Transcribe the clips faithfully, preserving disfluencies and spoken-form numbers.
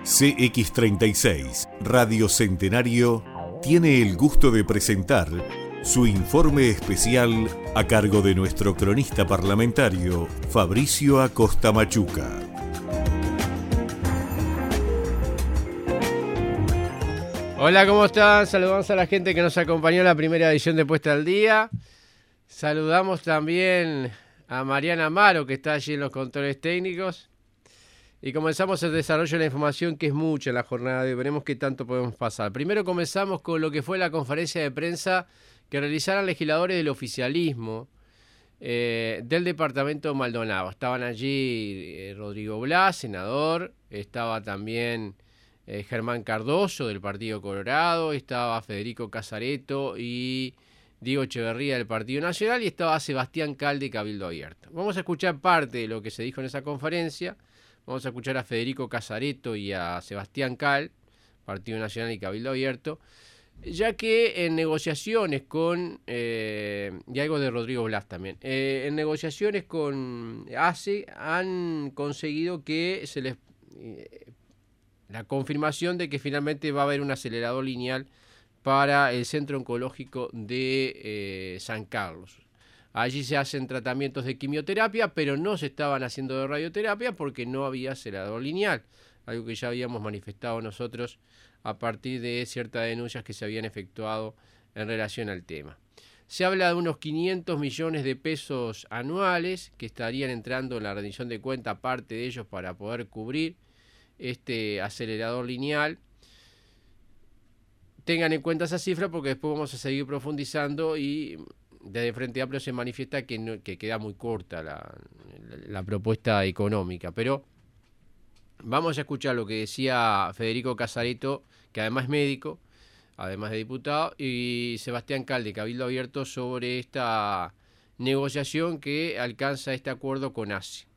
C X treinta y seis, Radio Centenario, tiene el gusto de presentar su informe especial a cargo de nuestro cronista parlamentario, Fabricio Acosta Machuca. Hola, ¿cómo están? Saludamos a la gente que nos acompañó en la primera edición de Puesta al Día. Saludamos también a Mariana Amaro, que está allí en los controles técnicos. Y comenzamos el desarrollo de la información, que es mucha en la jornada de hoy. Veremos qué tanto podemos pasar. Primero comenzamos con lo que fue la conferencia de prensa que realizaron legisladores del oficialismo eh, del departamento de Maldonado. Estaban allí eh, Rodrigo Blas, senador, estaba también eh, Germán Cardoso del Partido Colorado, estaba Federico Casareto y Diego Echeverría del Partido Nacional, y estaba Sebastián Cal de Cabildo Abierto. Vamos a escuchar parte de lo que se dijo en esa conferencia. Vamos a escuchar a Federico Casareto y a Sebastián Cal, Partido Nacional y Cabildo Abierto, ya que en negociaciones con, eh, y algo de Rodrigo Blas también, eh, en negociaciones con A C E han conseguido que se les, eh, la confirmación de que finalmente va a haber un acelerador lineal para el Centro Oncológico de eh, San Carlos. Allí se hacen tratamientos de quimioterapia, pero no se estaban haciendo de radioterapia porque no había acelerador lineal, algo que ya habíamos manifestado nosotros a partir de ciertas denuncias que se habían efectuado en relación al tema. Se habla de unos quinientos millones de pesos anuales que estarían entrando en la rendición de cuenta, parte de ellos para poder cubrir este acelerador lineal. Tengan en cuenta esa cifra porque después vamos a seguir profundizando y desde Frente Amplio se manifiesta que, no, que queda muy corta la, la, la propuesta económica. Pero vamos a escuchar lo que decía Federico Casareto, que además es médico, además de diputado, y Sebastián Cal de Cabildo Abierto sobre esta negociación que alcanza este acuerdo con A C E.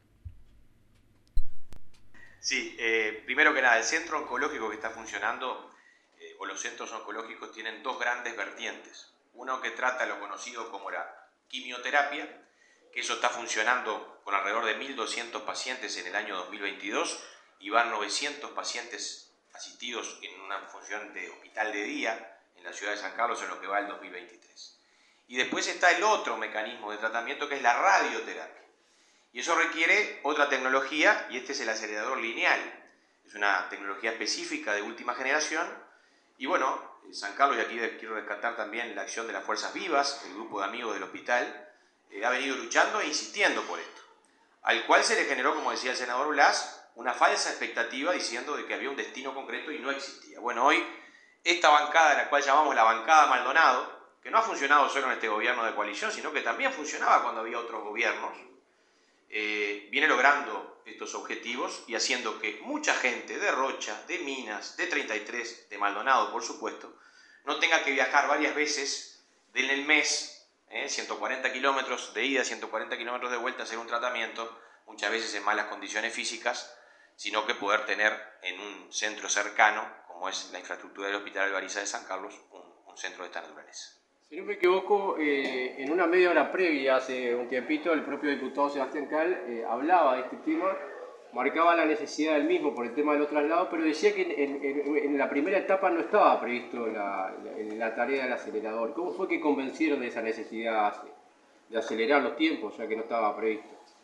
Sí, eh, primero que nada, el centro oncológico que está funcionando, eh, o los centros oncológicos, tienen dos grandes vertientes. Uno que trata lo conocido como la quimioterapia, que eso está funcionando con alrededor de mil doscientos pacientes en el año dos mil veintidós, y van novecientos pacientes asistidos en una función de hospital de día en la ciudad de San Carlos en lo que va el dos mil veintitrés. Y después está el otro mecanismo de tratamiento, que es la radioterapia. Y eso requiere otra tecnología, y este es el acelerador lineal. Es una tecnología específica de última generación. Y bueno, San Carlos, y aquí quiero rescatar también la acción de las Fuerzas Vivas, el grupo de amigos del hospital, eh, ha venido luchando e insistiendo por esto, al cual se le generó, como decía el senador Blas, una falsa expectativa diciendo de que había un destino concreto y no existía. Bueno, hoy esta bancada, la cual llamamos la bancada Maldonado, que no ha funcionado solo en este gobierno de coalición, sino que también funcionaba cuando había otros gobiernos, eh, viene logrando estos objetivos y haciendo que mucha gente de Rocha, de Minas, de treinta y tres, de Maldonado, por supuesto, no tenga que viajar varias veces en el mes, eh, ciento cuarenta kilómetros de ida, ciento cuarenta kilómetros de vuelta, a hacer un tratamiento, muchas veces en malas condiciones físicas, sino que poder tener en un centro cercano, como es la infraestructura del Hospital Alvariza de San Carlos, un, un centro de esta naturaleza. Si no me equivoco, eh, en una media hora previa, hace un tiempito, el propio diputado Sebastián Cal eh, hablaba de este tema, marcaba la necesidad del mismo por el tema de los traslados, pero decía que en, en, en la primera etapa no estaba previsto la, la, la tarea del acelerador. ¿Cómo fue que convencieron de esa necesidad de acelerar los tiempos, ya que no estaba previsto?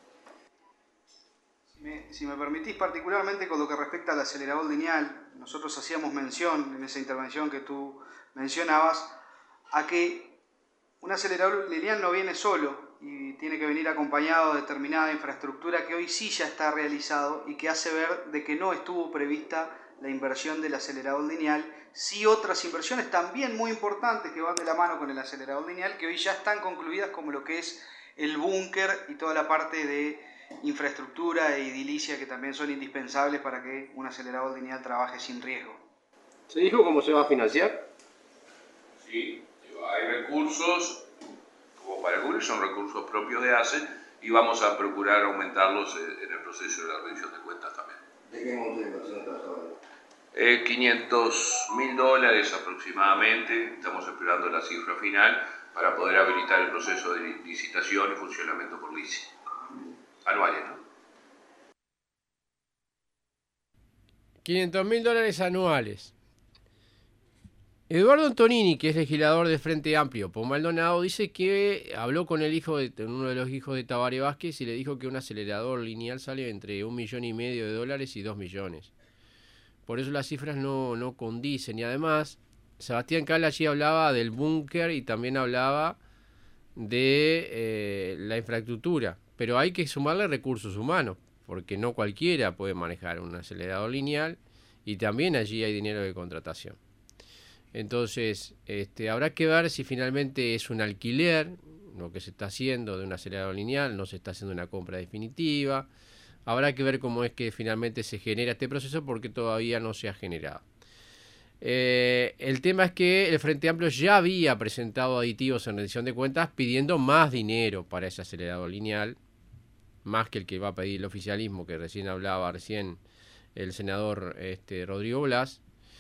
Si me, si me permitís, particularmente con lo que respecta al acelerador lineal, nosotros hacíamos mención en esa intervención que tú mencionabas, a que un acelerador lineal no viene solo y tiene que venir acompañado de determinada infraestructura que hoy sí ya está realizado y que hace ver de que no estuvo prevista la inversión del acelerador lineal, sí otras inversiones también muy importantes que van de la mano con el acelerador lineal, que hoy ya están concluidas, como lo que es el búnker y toda la parte de infraestructura e edilicia, que también son indispensables para que un acelerador lineal trabaje sin riesgo. ¿Se dijo cómo se va a financiar? Sí, hay recursos, como para cubrir, son recursos propios de A C E, y vamos a procurar aumentarlos en el proceso de la revisión de cuentas también. ¿De qué monto de inversión estás hablando? Eh, quinientos mil dólares aproximadamente, estamos esperando la cifra final para poder habilitar el proceso de licitación y funcionamiento por licitación anuales, ¿no? quinientos mil dólares anuales. Eduardo Antonini, que es legislador de Frente Amplio por Maldonado, dice que habló con el hijo de uno de los hijos de Tabaré Vázquez y le dijo que un acelerador lineal sale entre un millón y medio de dólares y dos millones. Por eso las cifras no, no condicen. Y además, Sebastián Cala allí hablaba del búnker y también hablaba de eh, la infraestructura. Pero hay que sumarle recursos humanos, porque no cualquiera puede manejar un acelerador lineal y también allí hay dinero de contratación. Entonces, este, habrá que ver si finalmente es un alquiler, lo que se está haciendo de un acelerador lineal, no se está haciendo una compra definitiva. Habrá que ver cómo es que finalmente se genera este proceso porque todavía no se ha generado. Eh, el tema es que el Frente Amplio ya había presentado aditivos en rendición de cuentas pidiendo más dinero para ese acelerador lineal, más que el que va a pedir el oficialismo, que recién hablaba recién el senador este, Rodrigo Blas.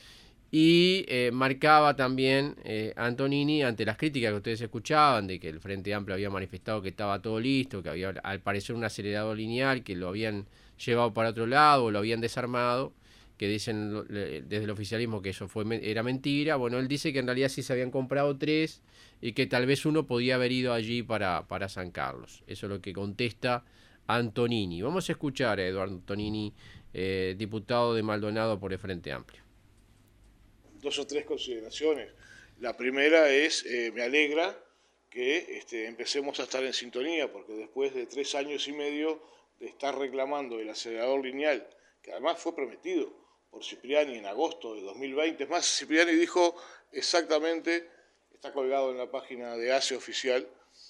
Y eh, marcaba también eh, Antonini, ante las críticas que ustedes escuchaban, de que el Frente Amplio había manifestado que estaba todo listo, que había al parecer un acelerador lineal, que lo habían llevado para otro lado, o lo habían desarmado, que dicen desde el oficialismo que eso fue era mentira. Bueno, él dice que en realidad sí se habían comprado tres y que tal vez uno podía haber ido allí para, para San Carlos. Eso es lo que contesta Antonini. Vamos a escuchar a Eduardo Antonini, eh, diputado de Maldonado por el Frente Amplio. Dos o tres consideraciones. La primera es, eh, me alegra que este, empecemos a estar en sintonía, porque después de tres años y medio de estar reclamando el acelerador lineal, que además fue prometido por Cipriani en agosto de dos mil veinte, es más, Cipriani dijo exactamente, está colgado en la página de A C E oficial,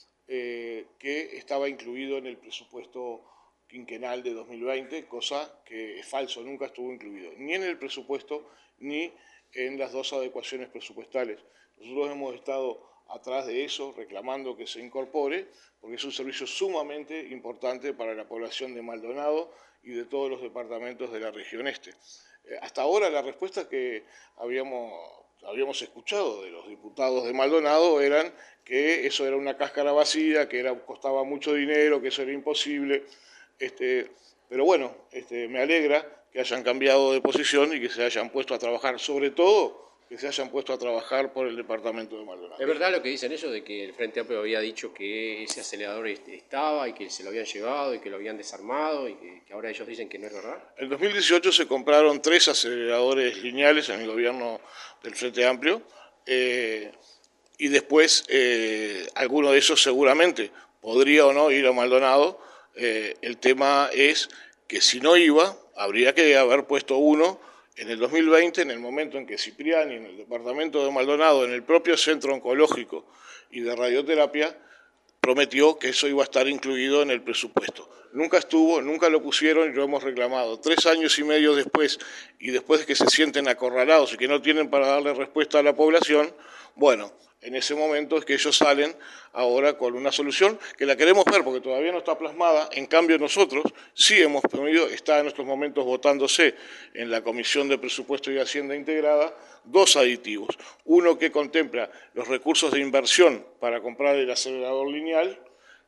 eh, que estaba incluido en el presupuesto quinquenal de dos mil veinte, cosa que es falso, nunca estuvo incluido, ni en el presupuesto ni en las dos adecuaciones presupuestales. Nosotros hemos estado atrás de eso, reclamando que se incorpore, porque es un servicio sumamente importante para la población de Maldonado y de todos los departamentos de la región este. Eh, hasta ahora la respuesta que habíamos, habíamos escuchado de los diputados de Maldonado eran que eso era una cáscara vacía, que era, costaba mucho dinero, que eso era imposible. Este, pero bueno, este, me alegra que hayan cambiado de posición y que se hayan puesto a trabajar, sobre todo que se hayan puesto a trabajar por el departamento de Maldonado. ¿Es verdad lo que dicen ellos de que el Frente Amplio había dicho que ese acelerador estaba y que se lo habían llevado y que lo habían desarmado y que, que ahora ellos dicen que no es verdad? En dos mil dieciocho se compraron tres aceleradores lineales en el gobierno del Frente Amplio eh, y después eh, alguno de esos seguramente podría o no ir a Maldonado. Eh, el tema es que si no iba, habría que haber puesto uno en el dos mil veinte, en el momento en que Cipriani, en el departamento de Maldonado, en el propio centro oncológico y de radioterapia, prometió que eso iba a estar incluido en el presupuesto. Nunca estuvo, nunca lo pusieron y lo hemos reclamado. Tres años y medio después, y después de que se sienten acorralados y que no tienen para darle respuesta a la población, bueno, en ese momento es que ellos salen ahora con una solución que la queremos ver porque todavía no está plasmada. En cambio nosotros sí hemos pedido, está en estos momentos votándose en la Comisión de Presupuesto y Hacienda Integrada, dos aditivos. Uno que contempla los recursos de inversión para comprar el acelerador lineal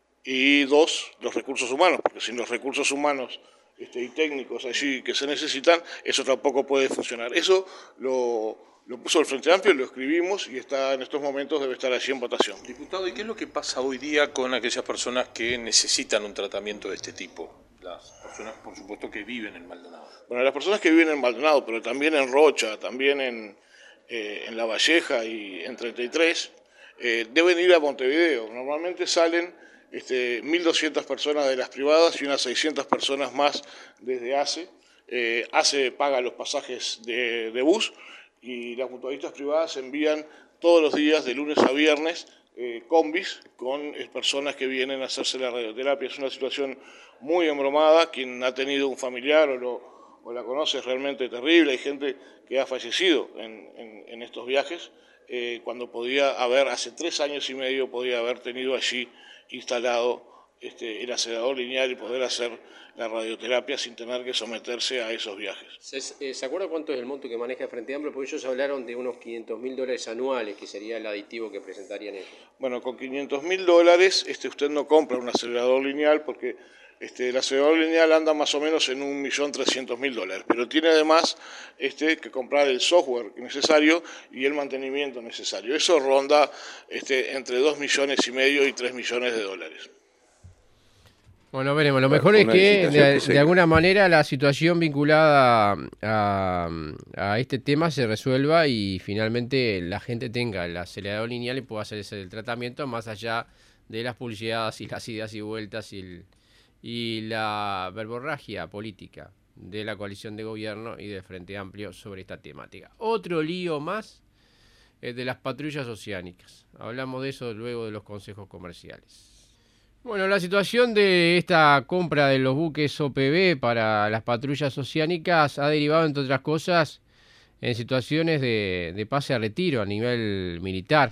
y dos, los recursos humanos, porque sin los recursos humanos este, y técnicos allí que se necesitan, eso tampoco puede funcionar. Eso lo... Lo puso el Frente Amplio, lo escribimos y está en estos momentos, debe estar allí en votación. Diputado, ¿y qué es lo que pasa hoy día con aquellas personas que necesitan un tratamiento de este tipo? Las personas, por supuesto, que viven en Maldonado. Bueno, las personas que viven en Maldonado, pero también en Rocha, también en, eh, en La Valleja y en treinta y tres, eh, deben ir a Montevideo. Normalmente salen este, mil doscientas personas de las privadas y unas seiscientas personas más desde A C E. Eh, A C E paga los pasajes de, de bus, y las mutualistas privadas envían todos los días, de lunes a viernes, eh, combis con eh, personas que vienen a hacerse la radioterapia. Es una situación muy embromada. Quien ha tenido un familiar o, lo, o la conoce es realmente terrible. Hay gente que ha fallecido en, en, en estos viajes, eh, cuando podía haber, hace tres años y medio, podía haber tenido allí instalado este, el acelerador lineal y poder hacer la radioterapia sin tener que someterse a esos viajes. ¿Se, eh, ¿se acuerda cuánto es el monto que maneja el Frente Amplio? Porque ellos hablaron de unos quinientos mil dólares anuales, que sería el aditivo que presentarían ellos. Bueno, con quinientos mil dólares este, usted no compra un acelerador lineal porque Este, el acelerador lineal anda más o menos en un millón trescientos mil dólares, pero tiene además este, que comprar el software necesario y el mantenimiento necesario. Eso ronda este, entre dos millones y medio y tres millones de dólares. Bueno, veremos. Lo mejor es que de, de alguna manera la situación vinculada a, a este tema se resuelva y finalmente la gente tenga el acelerador lineal y pueda hacer ese tratamiento más allá de las publicidades y las idas y vueltas y, el, y la verborragia política de la coalición de gobierno y del Frente Amplio sobre esta temática. Otro lío más es de las patrullas oceánicas. Hablamos de eso luego de los consejos comerciales. Bueno, la situación de esta compra de los buques O P B para las patrullas oceánicas ha derivado, entre otras cosas, en situaciones de, de pase a retiro a nivel militar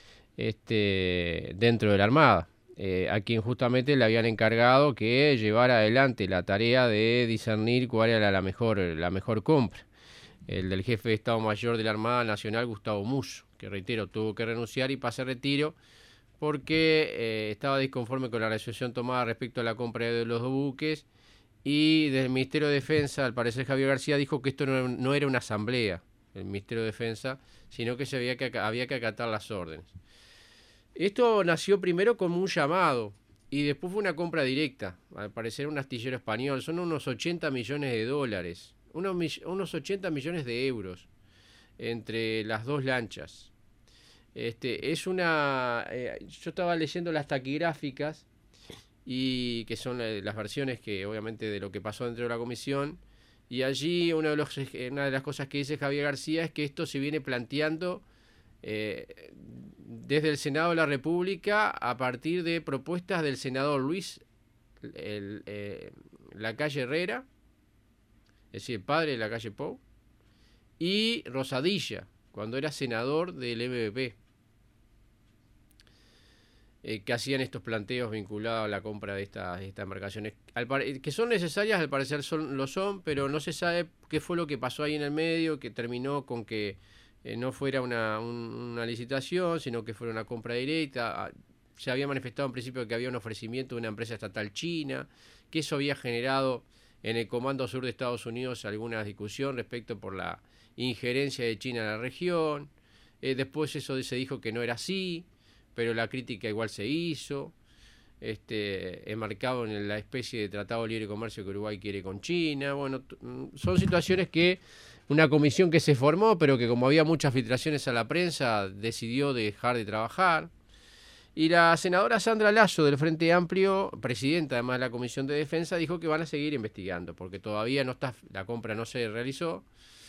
este, dentro de la Armada, eh, a quien justamente le habían encargado que llevara adelante la tarea de discernir cuál era la mejor, la mejor compra. El del jefe de Estado Mayor de la Armada Nacional, Gustavo Musso, que reitero, tuvo que renunciar y pase a retiro porque eh, estaba disconforme con la resolución tomada respecto a la compra de los dos buques, y desde el Ministerio de Defensa, al parecer Javier García dijo que esto no, no era una asamblea, el Ministerio de Defensa, sino que, se había que había que acatar las órdenes. Esto nació primero como un llamado y después fue una compra directa, al parecer un astillero español, son unos ochenta millones de dólares, unos, unos ochenta millones de euros entre las dos lanchas. Este, es una, eh, yo estaba leyendo las taquigráficas y que son las versiones que obviamente de lo que pasó dentro de la comisión, y allí uno de los, una de las cosas que dice Javier García es que esto se viene planteando eh, desde el Senado de la República a partir de propuestas del senador Luis el, eh, Lacalle Herrera, es decir, el padre de Lacalle Pou, y Rosadilla, cuando era senador del M V P. Eh, que hacían estos planteos vinculados a la compra de estas, de estas embarcaciones, al pare- que son necesarias, al parecer son, lo son, pero no se sabe qué fue lo que pasó ahí en el medio, que terminó con que eh, no fuera una, un, una licitación, sino que fuera una compra directa. Se había manifestado en principio que había un ofrecimiento de una empresa estatal china, que eso había generado en el Comando Sur de Estados Unidos alguna discusión respecto por la injerencia de China en la región. Eh, después eso se dijo que no era así, pero la crítica igual se hizo, este, enmarcado en la especie de tratado de libre comercio que Uruguay quiere con China. Bueno, son situaciones que una comisión que se formó, pero que como había muchas filtraciones a la prensa, decidió dejar de trabajar. Y la senadora Sandra Lasso del Frente Amplio, presidenta además de la Comisión de Defensa, dijo que van a seguir investigando, porque todavía no está, la compra no se realizó.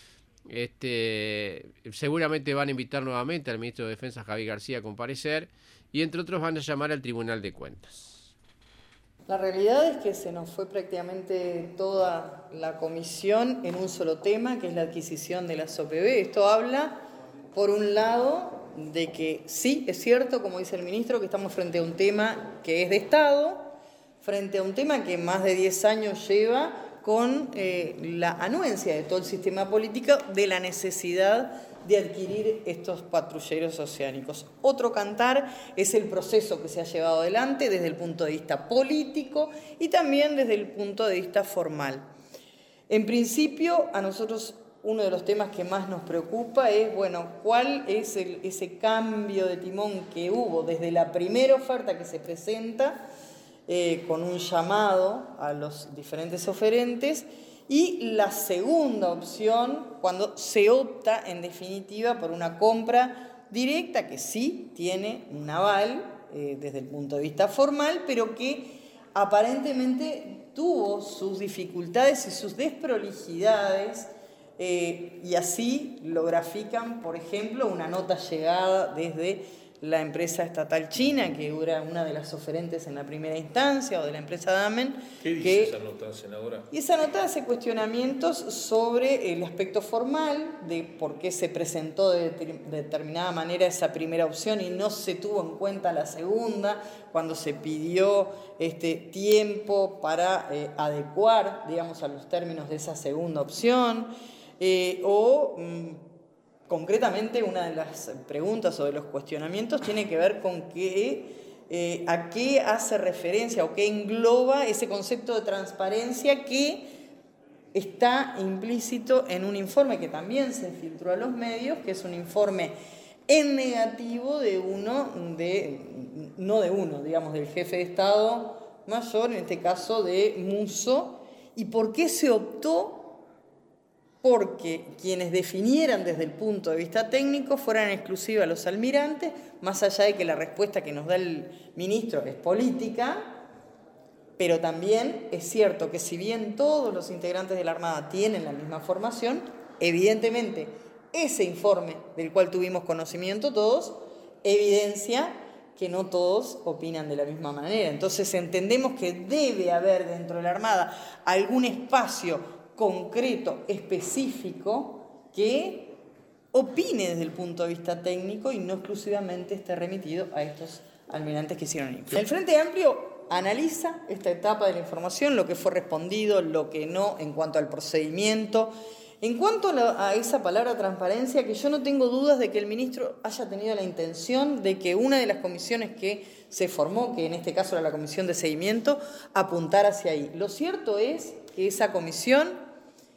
Este, seguramente van a invitar nuevamente al ministro de Defensa Javier García a comparecer y entre otros van a llamar al Tribunal de Cuentas. La realidad es que se nos fue prácticamente toda la comisión en un solo tema, que es la adquisición de las O P B. Esto habla, por un lado, de que sí, es cierto, como dice el ministro, que estamos frente a un tema que es de Estado, frente a un tema que más de diez años lleva con eh, la anuencia de todo el sistema político de la necesidad de adquirir estos patrulleros oceánicos. Otro cantar es el proceso que se ha llevado adelante desde el punto de vista político y también desde el punto de vista formal. En principio, a nosotros uno de los temas que más nos preocupa es, bueno, cuál es el, ese cambio de timón que hubo desde la primera oferta que se presenta, Eh, con un llamado a los diferentes oferentes, y la segunda opción cuando se opta en definitiva por una compra directa que sí tiene un aval eh, desde el punto de vista formal, pero que aparentemente tuvo sus dificultades y sus desprolijidades, eh, y así lo grafican, por ejemplo, una nota llegada desde la empresa estatal china, que era una de las oferentes en la primera instancia, o de la empresa Damen. ¿Qué dice que, esa nota, senadora? Y esa nota hace cuestionamientos sobre el aspecto formal, de por qué se presentó de, de determinada manera esa primera opción y no se tuvo en cuenta la segunda, cuando se pidió este tiempo para eh, adecuar, digamos, a los términos de esa segunda opción, eh, o... Mm, concretamente, una de las preguntas o de los cuestionamientos tiene que ver con que eh, a qué hace referencia o qué engloba ese concepto de transparencia que está implícito en un informe que también se filtró a los medios, que es un informe en negativo de uno, de, no de uno, digamos, del jefe de Estado Mayor, en este caso de Musso. ¿Y por qué se optó? Porque quienes definieran desde el punto de vista técnico fueran exclusivos a los almirantes, más allá de que la respuesta que nos da el ministro es política, pero también es cierto que si bien todos los integrantes de la Armada tienen la misma formación, evidentemente ese informe del cual tuvimos conocimiento todos evidencia que no todos opinan de la misma manera. Entonces entendemos que debe haber dentro de la Armada algún espacio concreto, específico, que opine desde el punto de vista técnico y no exclusivamente esté remitido a estos almirantes que hicieron el informe. El Frente Amplio analiza esta etapa de la información, lo que fue respondido, lo que no, en cuanto al procedimiento. En cuanto a, la, a esa palabra transparencia, que yo no tengo dudas de que el ministro haya tenido la intención de que una de las comisiones que se formó, que en este caso era la comisión de seguimiento, apuntara hacia ahí. Lo cierto es que esa comisión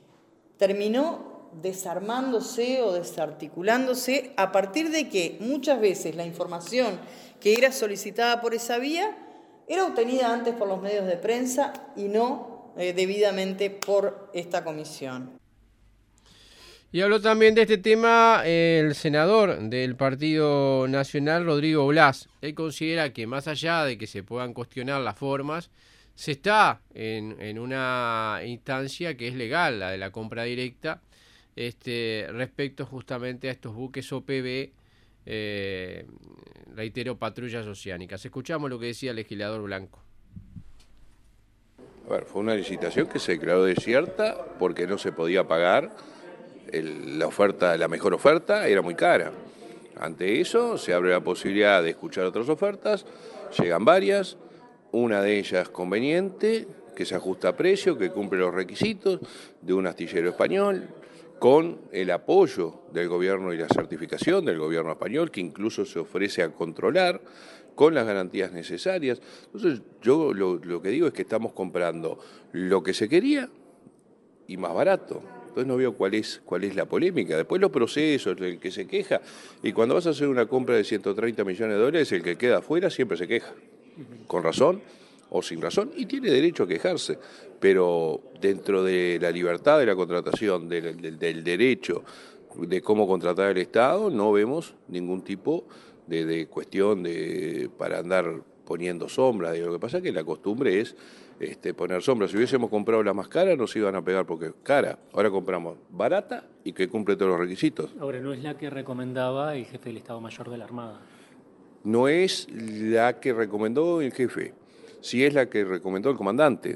terminó desarmándose o desarticulándose a partir de que muchas veces la información que era solicitada por esa vía era obtenida antes por los medios de prensa y no eh, debidamente por esta comisión. Y habló también de este tema el senador del Partido Nacional, Rodrigo Blas. Él considera que más allá de que se puedan cuestionar las formas, se está en, en una instancia que es legal, la de la compra directa, este, respecto justamente a estos buques O P B, eh, reitero, patrullas oceánicas. Escuchamos lo que decía el legislador Blanco. A ver, fue una licitación que se declaró desierta porque no se podía pagar. El, la oferta, la mejor oferta era muy cara. Ante eso se abre la posibilidad de escuchar otras ofertas, llegan varias, una de ellas conveniente, que se ajusta a precio, que cumple los requisitos de un astillero español, con el apoyo del gobierno y la certificación del gobierno español, que incluso se ofrece a controlar con las garantías necesarias. Entonces yo lo, lo que digo es que estamos comprando lo que se quería y más barato. Entonces no veo cuál es, cuál es la polémica. Después los procesos, el que se queja, y cuando vas a hacer una compra de ciento treinta millones de dólares, el que queda afuera siempre se queja, con razón o sin razón, y tiene derecho a quejarse, pero dentro de la libertad de la contratación, del, del, del derecho de cómo contratar el Estado, no vemos ningún tipo de, de cuestión de para andar poniendo sombras. Lo que pasa es que la costumbre es este, poner sombras. Si hubiésemos comprado la más cara, nos iban a pegar porque es cara. Ahora compramos barata y que cumple todos los requisitos. Ahora, no es la que recomendaba el jefe del Estado Mayor de la Armada. No es la que recomendó el jefe, sí es la que recomendó el comandante.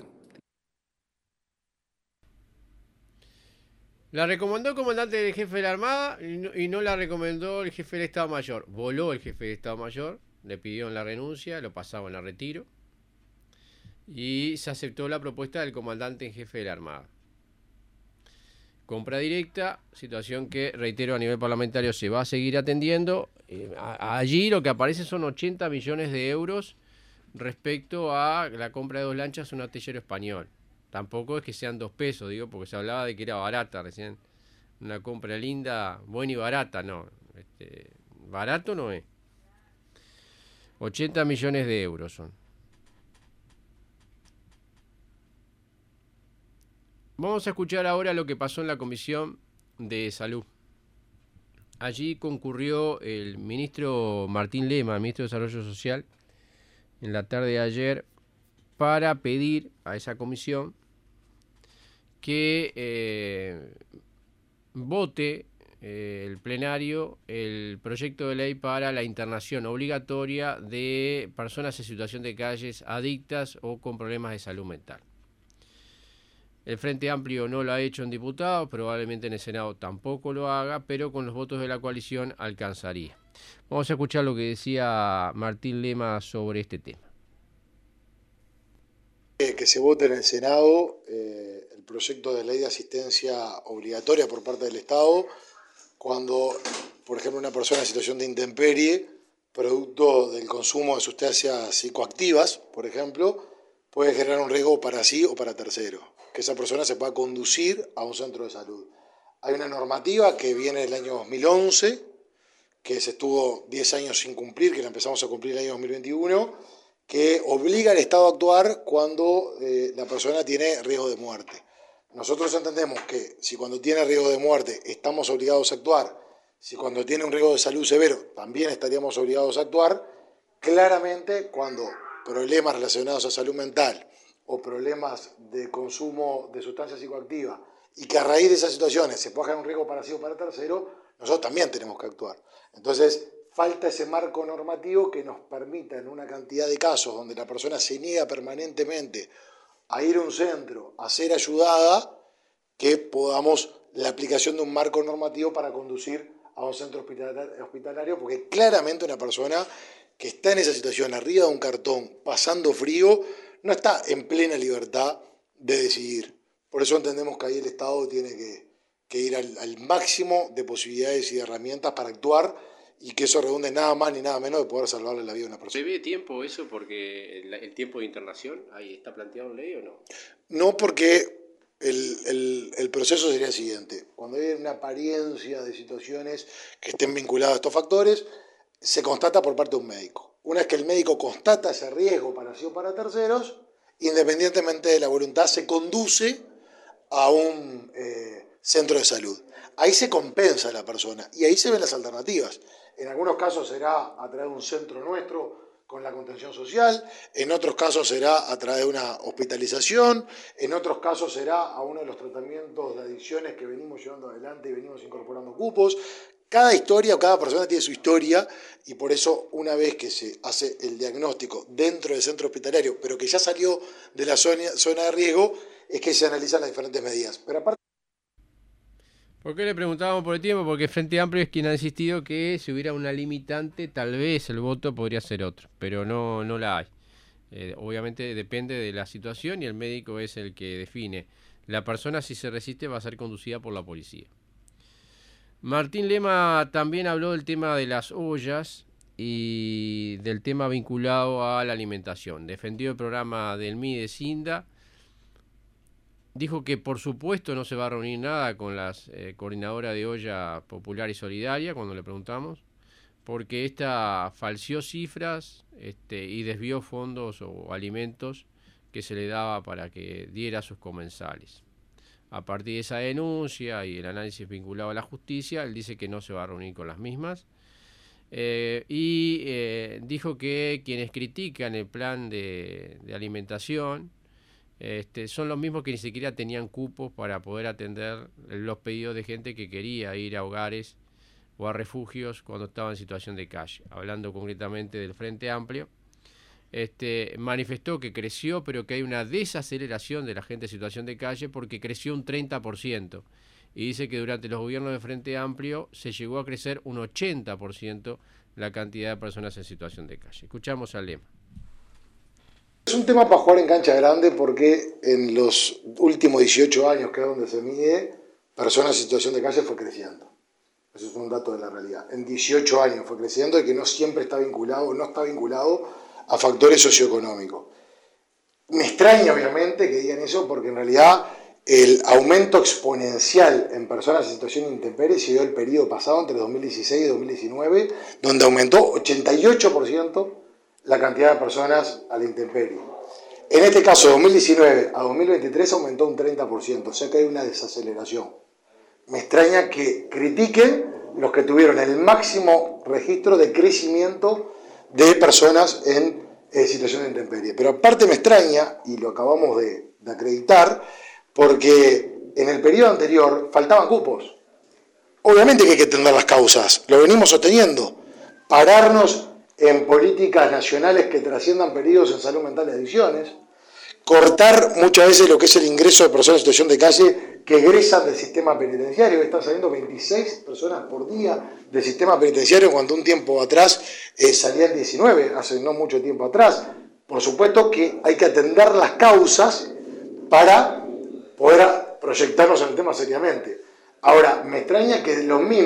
La recomendó el comandante del jefe de la Armada y no, y no la recomendó el jefe del Estado Mayor. Voló el jefe del Estado Mayor, le pidió la renuncia, lo pasaban a retiro y se aceptó la propuesta del comandante en jefe de la Armada. Compra directa, situación que, reitero, a nivel parlamentario se va a seguir atendiendo. Eh, a, allí lo que aparece son ochenta millones de euros respecto a la compra de dos lanchas a un astillero español. Tampoco es que sean dos pesos, digo, porque se hablaba de que era barata recién. Una compra linda, buena y barata, no. Este, barato no es. ochenta millones de euros son. Vamos a escuchar ahora lo que pasó en la Comisión de Salud. Allí concurrió el ministro Martín Lema, ministro de Desarrollo Social, en la tarde de ayer, para pedir a esa comisión que eh, vote eh, el plenario el proyecto de ley para la internación obligatoria de personas en situación de calles adictas o con problemas de salud mental. El Frente Amplio no lo ha hecho en diputados, probablemente en el Senado tampoco lo haga, pero con los votos de la coalición alcanzaría. Vamos a escuchar lo que decía Martín Lema sobre este tema. Que se vote en el Senado eh, el proyecto de ley de asistencia obligatoria por parte del Estado cuando, por ejemplo, una persona en situación de intemperie producto del consumo de sustancias psicoactivas, por ejemplo, puede generar un riesgo para sí o para tercero, que esa persona se pueda conducir a un centro de salud. Hay una normativa que viene del año dos mil once, que se estuvo diez años sin cumplir, que la empezamos a cumplir el año dos mil veintiuno, que obliga al Estado a actuar cuando eh, la persona tiene riesgo de muerte. Nosotros entendemos que si cuando tiene riesgo de muerte estamos obligados a actuar, si cuando tiene un riesgo de salud severo también estaríamos obligados a actuar, claramente cuando problemas relacionados a salud mental o problemas de consumo de sustancias psicoactivas y que a raíz de esas situaciones se pueda generar un riesgo para sí o para tercero, nosotros también tenemos que actuar. Entonces, falta ese marco normativo que nos permita en una cantidad de casos donde la persona se niega permanentemente a ir a un centro, a ser ayudada, que podamos la aplicación de un marco normativo para conducir a un centro hospitalario, porque claramente una persona que está en esa situación, arriba de un cartón, pasando frío, no está en plena libertad de decidir. Por eso entendemos que ahí el Estado tiene que, que ir al, al máximo de posibilidades y de herramientas para actuar, y que eso redunde nada más ni nada menos de poder salvarle la vida a una persona. ¿Se ve tiempo eso porque el, el tiempo de internación ahí está planteado en ley o no? No, porque el, el, el proceso sería el siguiente. Cuando hay una apariencia de situaciones que estén vinculadas a estos factores, se constata por parte de un médico. Una vez que el médico constata ese riesgo para sí o para terceros, independientemente de la voluntad, se conduce a un eh, centro de salud. Ahí se compensa a la persona y ahí se ven las alternativas. En algunos casos será a través de un centro nuestro con la contención social, en otros casos será a través de una hospitalización, en otros casos será a uno de los tratamientos de adicciones que venimos llevando adelante y venimos incorporando cupos. Cada historia o cada persona tiene su historia y por eso una vez que se hace el diagnóstico dentro del centro hospitalario, pero que ya salió de la zona, zona de riesgo, es que se analizan las diferentes medidas. Pero aparte, ¿por qué le preguntábamos por el tiempo? Porque Frente Amplio es quien ha insistido que si hubiera una limitante, tal vez el voto podría ser otro, pero no, no la hay. Eh, obviamente depende de la situación y el médico es el que define. La persona, si se resiste, va a ser conducida por la policía. Martín Lema también habló del tema de las ollas y del tema vinculado a la alimentación. Defendió el programa del M I de Cinda. Dijo que por supuesto no se va a reunir nada con las eh, coordinadoras de olla popular y solidaria, cuando le preguntamos, porque esta falseó cifras este, y desvió fondos o alimentos que se le daba para que diera a sus comensales. A partir de esa denuncia y el análisis vinculado a la justicia, él dice que no se va a reunir con las mismas. Eh, y eh, dijo que quienes critican el plan de, de alimentación Este, son los mismos que ni siquiera tenían cupos para poder atender los pedidos de gente que quería ir a hogares o a refugios cuando estaba en situación de calle. Hablando concretamente del Frente Amplio, este, manifestó que creció, pero que hay una desaceleración de la gente en situación de calle porque creció un treinta por ciento. Y dice que durante los gobiernos del Frente Amplio se llegó a crecer un ochenta por ciento la cantidad de personas en situación de calle. Escuchamos al Lema. Es un tema para jugar en cancha grande porque en los últimos dieciocho años, que es donde se mide, personas en situación de calle fue creciendo. Eso es un dato de la realidad. En dieciocho años fue creciendo y que no siempre está vinculado, no está vinculado a factores socioeconómicos. Me extraña, obviamente, que digan eso porque en realidad el aumento exponencial en personas en situación de intemperie se dio el periodo pasado entre dos mil dieciséis y dos mil diecinueve, donde aumentó ochenta y ocho por ciento la cantidad de personas a la intemperie. En este caso, de dos mil diecinueve a dos mil veintitrés aumentó un treinta por ciento, o sea que hay una desaceleración. Me extraña que critiquen los que tuvieron el máximo registro de crecimiento de personas en eh, situación de intemperie. Pero aparte me extraña, y lo acabamos de, de acreditar, porque en el periodo anterior faltaban cupos. Obviamente que hay que entender las causas, lo venimos sosteniendo. Pararnos en políticas nacionales que trasciendan periodos en salud mental y adicciones, cortar muchas veces lo que es el ingreso de personas en situación de calle que egresan del sistema penitenciario. Están saliendo veintiséis personas por día del sistema penitenciario cuando un tiempo atrás eh, salían diecinueve, hace no mucho tiempo atrás. Por supuesto que hay que atender las causas para poder proyectarnos en el tema seriamente. Ahora, me extraña que los mismos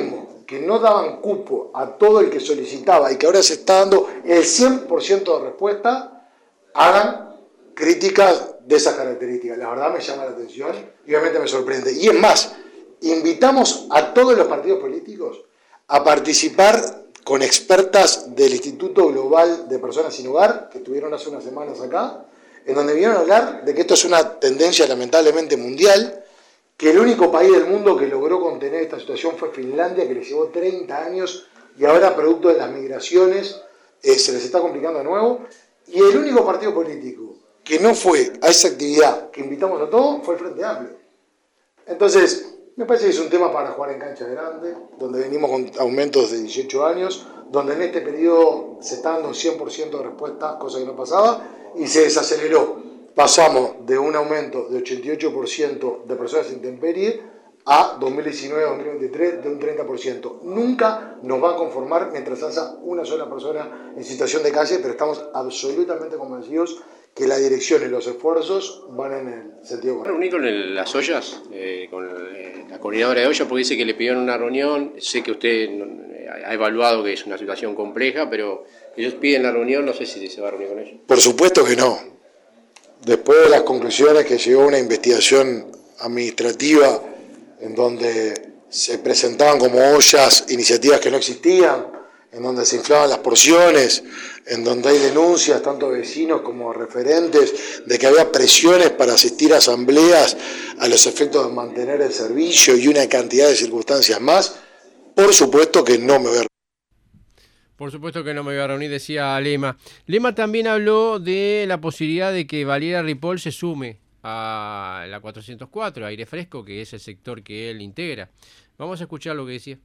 que no daban cupo a todo el que solicitaba y que ahora se está dando el cien por ciento de respuesta, hagan críticas de esas características. La verdad me llama la atención y obviamente me sorprende. Y es más, invitamos a todos los partidos políticos a participar con expertas del Instituto Global de Personas Sin Hogar, que estuvieron hace unas semanas acá, en donde vinieron a hablar de que esto es una tendencia lamentablemente mundial, que el único país del mundo que logró contener esta situación fue Finlandia, que les llevó treinta años y ahora, producto de las migraciones, eh, se les está complicando de nuevo. Y el único partido político que no fue a esa actividad que invitamos a todos fue el Frente Amplio. Entonces, me parece que es un tema para jugar en cancha grande, donde venimos con aumentos de dieciocho años, donde en este periodo se está dando un cien por ciento de respuesta, cosa que no pasaba, y se desaceleró. Pasamos de un aumento de ochenta y ocho por ciento de personas intemperie a dos mil diecinueve a dos mil veintitrés de un treinta por ciento. Nunca nos va a conformar mientras haya una sola persona en situación de calle, pero estamos absolutamente convencidos que la dirección y los esfuerzos van en el sentido correcto. ¿Reuní con el, las ollas, eh, con el, la coordinadora de ollas? Porque dice que le pidieron una reunión. Sé que usted ha evaluado que es una situación compleja, pero ellos piden la reunión, no sé si se va a reunir con ellos. Por supuesto que no. Después de las conclusiones que llegó una investigación administrativa en donde se presentaban como ollas iniciativas que no existían, en donde se inflaban las porciones, en donde hay denuncias, tanto de vecinos como referentes, de que había presiones para asistir a asambleas a los efectos de mantener el servicio y una cantidad de circunstancias más, por supuesto que no me voy a Por supuesto que no me voy a reunir, decía Lema. Lema también habló de la posibilidad de que Valeria Ripoll se sume a la cuatrocientos cuatro, Aire Fresco, que es el sector que él integra. Vamos a escuchar lo que decía.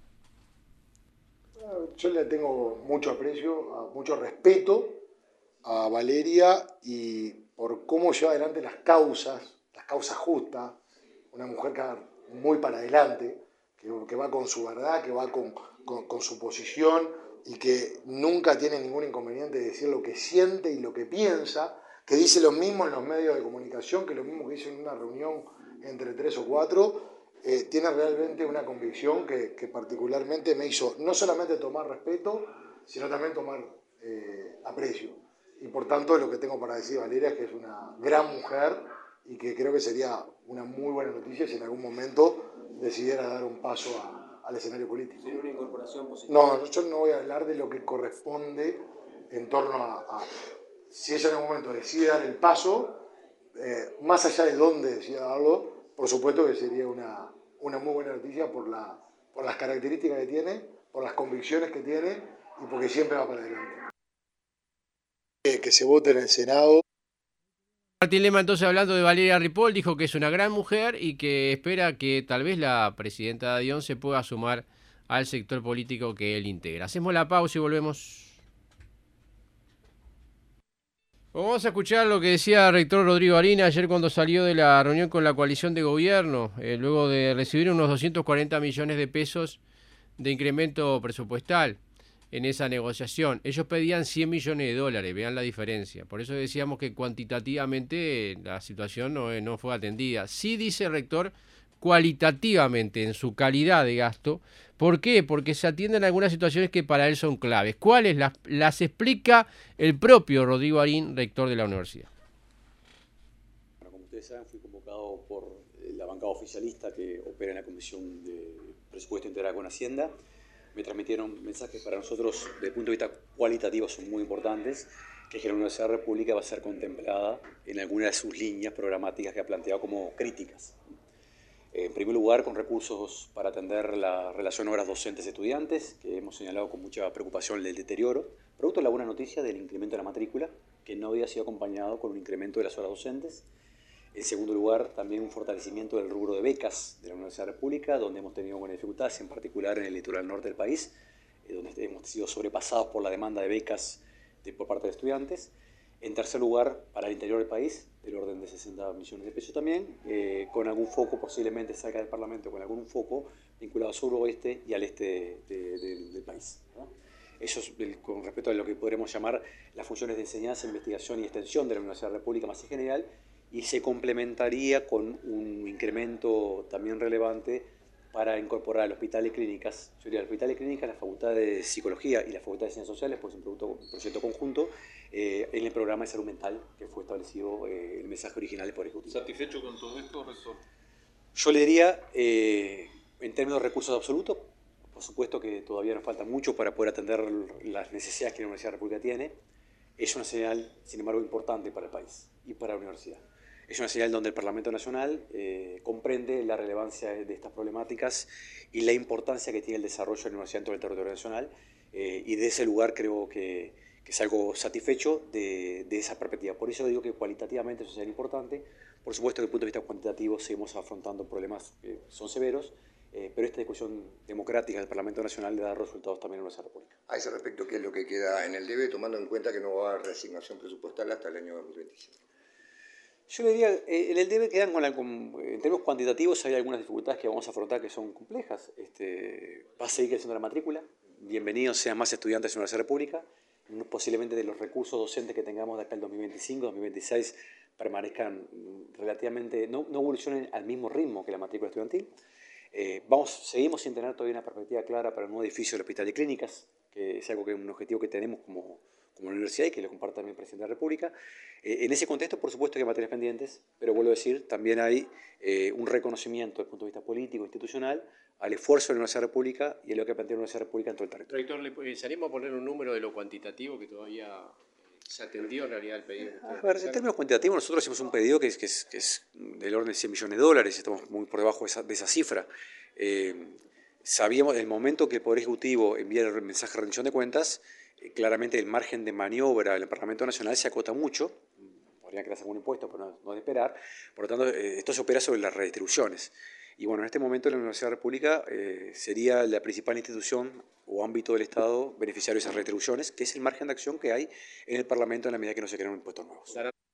Yo le tengo mucho aprecio, mucho respeto a Valeria y por cómo lleva adelante las causas, las causas justas, una mujer que va muy para adelante, que, que va con su verdad, que va con, con, con su posición y que nunca tiene ningún inconveniente de decir lo que siente y lo que piensa, que dice lo mismo en los medios de comunicación, que lo mismo que hizo en una reunión entre tres o cuatro. Eh, tiene realmente una convicción que, que particularmente me hizo no solamente tomar respeto, sino también tomar eh, aprecio. Y por tanto lo que tengo para decir, Valeria, es que es una gran mujer y que creo que sería una muy buena noticia si en algún momento decidiera dar un paso a, al escenario político. ¿Sería una incorporación positiva? No, yo no voy a hablar de lo que corresponde en torno a... a si ella en algún momento decide dar el paso, eh, más allá de dónde decida darlo, por supuesto que sería una, una muy buena noticia por, la, por las características que tiene, por las convicciones que tiene y porque siempre va para adelante. Eh, que se vote en el Senado. Martín Lema, entonces, hablando de Valeria Ripoll, dijo que es una gran mujer y que espera que tal vez la presidenta de Adión se pueda sumar al sector político que él integra. Hacemos la pausa y volvemos. Vamos a escuchar lo que decía el rector Rodrigo Arín ayer cuando salió de la reunión con la coalición de gobierno, eh, luego de recibir unos doscientos cuarenta millones de pesos de incremento presupuestal en esa negociación. Ellos pedían cien millones de dólares, vean la diferencia. Por eso decíamos que cuantitativamente la situación no, no fue atendida. Sí, dice el rector, cualitativamente en su calidad de gasto. ¿Por qué? Porque se atienden algunas situaciones que para él son claves. ¿Cuáles? Las, las explica el propio Rodrigo Arín, rector de la universidad. Bueno, como ustedes saben, fui convocado por la bancada oficialista que opera en la Comisión de Presupuesto Integral con Hacienda. Me transmitieron mensajes para nosotros, desde el punto de vista cualitativo, son muy importantes, que la Universidad de la República va a ser contemplada en alguna de sus líneas programáticas que ha planteado como críticas. En primer lugar, con recursos para atender la relación horas docentes-estudiantes, que hemos señalado con mucha preocupación el deterioro, producto de la buena noticia del incremento de la matrícula, que no había sido acompañado con un incremento de las horas docentes. En segundo lugar, también un fortalecimiento del rubro de becas de la Universidad de la República, donde hemos tenido buenas dificultades, en particular en el litoral norte del país, donde hemos sido sobrepasados por la demanda de becas de, por parte de estudiantes. En tercer lugar, para el interior del país, del orden de sesenta millones de pesos también, eh, con algún foco, posiblemente cerca del Parlamento, con algún foco vinculado al suroeste y al este de, de, del país, ¿no? Eso es el, con respecto a lo que podremos llamar las funciones de enseñanza, investigación y extensión de la Universidad de la República más en general, y se complementaría con un incremento también relevante para incorporar al hospital y clínicas, yo diría al hospital y clínicas, la Facultad de Psicología y la Facultad de Ciencias Sociales, pues un, producto, un proyecto conjunto, eh, en el programa de salud mental que fue establecido eh, el mensaje original del Poder Ejecutivo. ¿Satisfecho con todo esto, rector? Yo le diría, eh, en términos de recursos absolutos, por supuesto que todavía nos falta mucho para poder atender las necesidades que la Universidad de la República tiene. Es una señal, sin embargo, importante para el país y para la universidad. Es una señal donde el Parlamento Nacional eh, comprende la relevancia de estas problemáticas y la importancia que tiene el desarrollo de la universidad dentro del territorio nacional, eh, y de ese lugar creo que, que es algo satisfecho de, de esa perspectiva. Por eso digo que cualitativamente es una señal importante. Por supuesto que desde el punto de vista cuantitativo seguimos afrontando problemas que son severos, eh, pero esta discusión democrática del Parlamento Nacional le da resultados también a nuestra República. A ese respecto, ¿qué es lo que queda en el debe, tomando en cuenta que no va a haber reasignación presupuestal hasta el año dos mil veinticinco? Yo le diría, eh, en el debe quedan con la, con, en términos cuantitativos hay algunas dificultades que vamos a afrontar que son complejas. Este, va a seguir creciendo la matrícula, bienvenidos sean más estudiantes en la Universidad República, posiblemente de los recursos docentes que tengamos de acá al dos mil veinticinco, dos mil veintiséis permanezcan relativamente, no, no evolucionen al mismo ritmo que la matrícula estudiantil. Eh, vamos, seguimos sin tener todavía una perspectiva clara para el nuevo edificio del Hospital de Clínicas, que es algo que es un objetivo que tenemos como, como universidad y que lo comparte también el Presidente de la República. Eh, en ese contexto, por supuesto que hay materias pendientes, pero vuelvo a decir, también hay eh, un reconocimiento desde el punto de vista político, institucional, al esfuerzo de la Universidad República y a lo que plantea la Universidad República en todo el territorio. Rector, ¿le salimos a poner un número de lo cuantitativo que todavía se atendió en realidad el pedido? A ver, en términos cuantitativos, nosotros hicimos un pedido que es, que es, que es del orden de cien millones de dólares, estamos muy por debajo de esa, de esa cifra. Eh, sabíamos, en el momento que el Poder Ejecutivo envía el mensaje de rendición de cuentas, eh, claramente el margen de maniobra del Parlamento Nacional se acota mucho, podrían crearse algún impuesto, pero no, no de esperar, por lo tanto, eh, esto se opera sobre las redistribuciones. Y bueno, en este momento la Universidad de la República eh, sería la principal institución o ámbito del Estado beneficiario de esas retribuciones, que es el margen de acción que hay en el Parlamento en la medida que no se crean impuestos nuevos.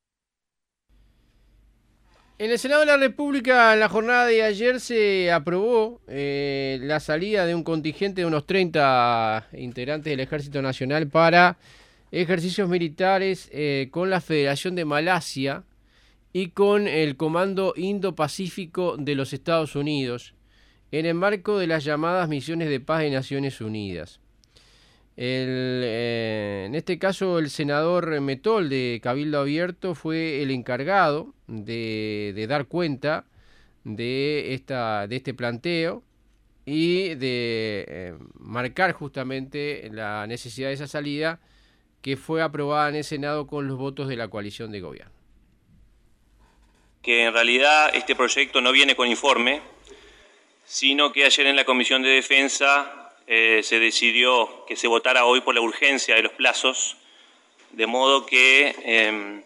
En el Senado de la República, en la jornada de ayer, se aprobó eh, la salida de un contingente de unos treinta integrantes del Ejército Nacional para ejercicios militares eh, con la Federación de Malasia y con el Comando Indo-Pacífico de los Estados Unidos, en el marco de las llamadas misiones de paz de Naciones Unidas. El, eh, en este caso, el senador Metol de Cabildo Abierto fue el encargado de, de dar cuenta de, esta, de este planteo y de eh, marcar justamente la necesidad de esa salida, que fue aprobada en el Senado con los votos de la coalición de gobierno. Que en realidad este proyecto no viene con informe, sino que ayer en la Comisión de Defensa eh, se decidió que se votara hoy por la urgencia de los plazos, de modo que eh,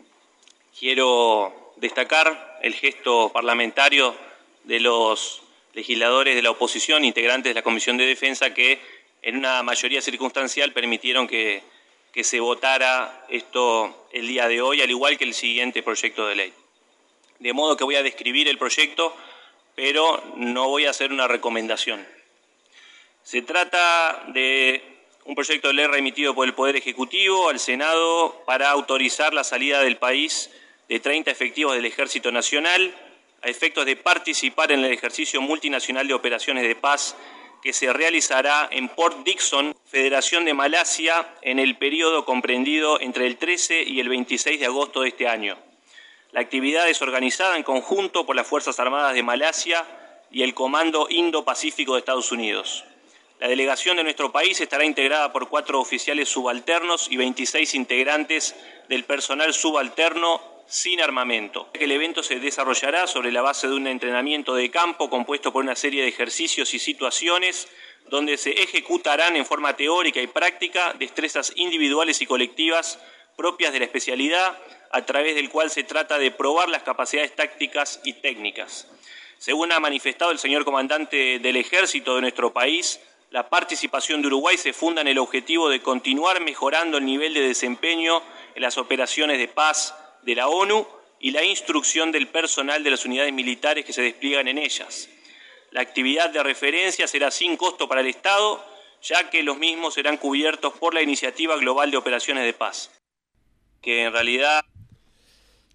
quiero destacar el gesto parlamentario de los legisladores de la oposición, integrantes de la Comisión de Defensa, que en una mayoría circunstancial permitieron que, que se votara esto el día de hoy, al igual que el siguiente proyecto de ley. De modo que voy a describir el proyecto, pero no voy a hacer una recomendación. Se trata de un proyecto de ley remitido por el Poder Ejecutivo al Senado para autorizar la salida del país de treinta efectivos del Ejército Nacional a efectos de participar en el ejercicio multinacional de operaciones de paz que se realizará en Port Dickson, Federación de Malasia, en el periodo comprendido entre el trece y el veintiséis de agosto de este año. La actividad es organizada en conjunto por las Fuerzas Armadas de Malasia y el Comando Indo-Pacífico de Estados Unidos. La delegación de nuestro país estará integrada por cuatro oficiales subalternos y veintiséis integrantes del personal subalterno sin armamento. El evento se desarrollará sobre la base de un entrenamiento de campo compuesto por una serie de ejercicios y situaciones donde se ejecutarán en forma teórica y práctica destrezas individuales y colectivas propias de la especialidad, a través del cual se trata de probar las capacidades tácticas y técnicas. Según ha manifestado el señor comandante del Ejército de nuestro país, la participación de Uruguay se funda en el objetivo de continuar mejorando el nivel de desempeño en las operaciones de paz de la ONU y la instrucción del personal de las unidades militares que se despliegan en ellas. La actividad de referencia será sin costo para el Estado, ya que los mismos serán cubiertos por la Iniciativa Global de Operaciones de Paz. Que en realidad...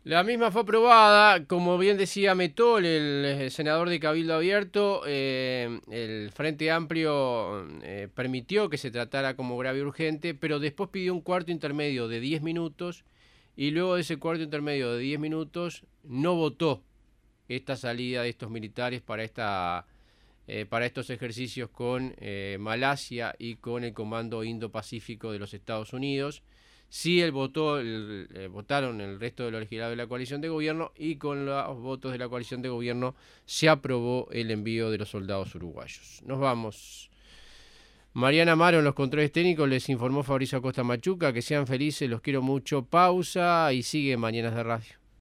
La misma fue aprobada, como bien decía Metol, el, el senador de Cabildo Abierto, eh, el Frente Amplio eh, permitió que se tratara como grave y urgente, pero después pidió un cuarto intermedio de diez minutos y luego de ese cuarto intermedio de diez minutos no votó esta salida de estos militares para, esta, eh, para estos ejercicios con eh, Malasia y con el Comando Indo-Pacífico de los Estados Unidos. Sí, el votó, el, eh, votaron el resto de los legisladores de la coalición de gobierno y con los votos de la coalición de gobierno se aprobó el envío de los soldados uruguayos. Nos vamos. Mariana Amaro en los controles técnicos, les informó Fabricio Acosta Machuca. Que sean felices, los quiero mucho. Pausa y sigue Mañanas de Radio.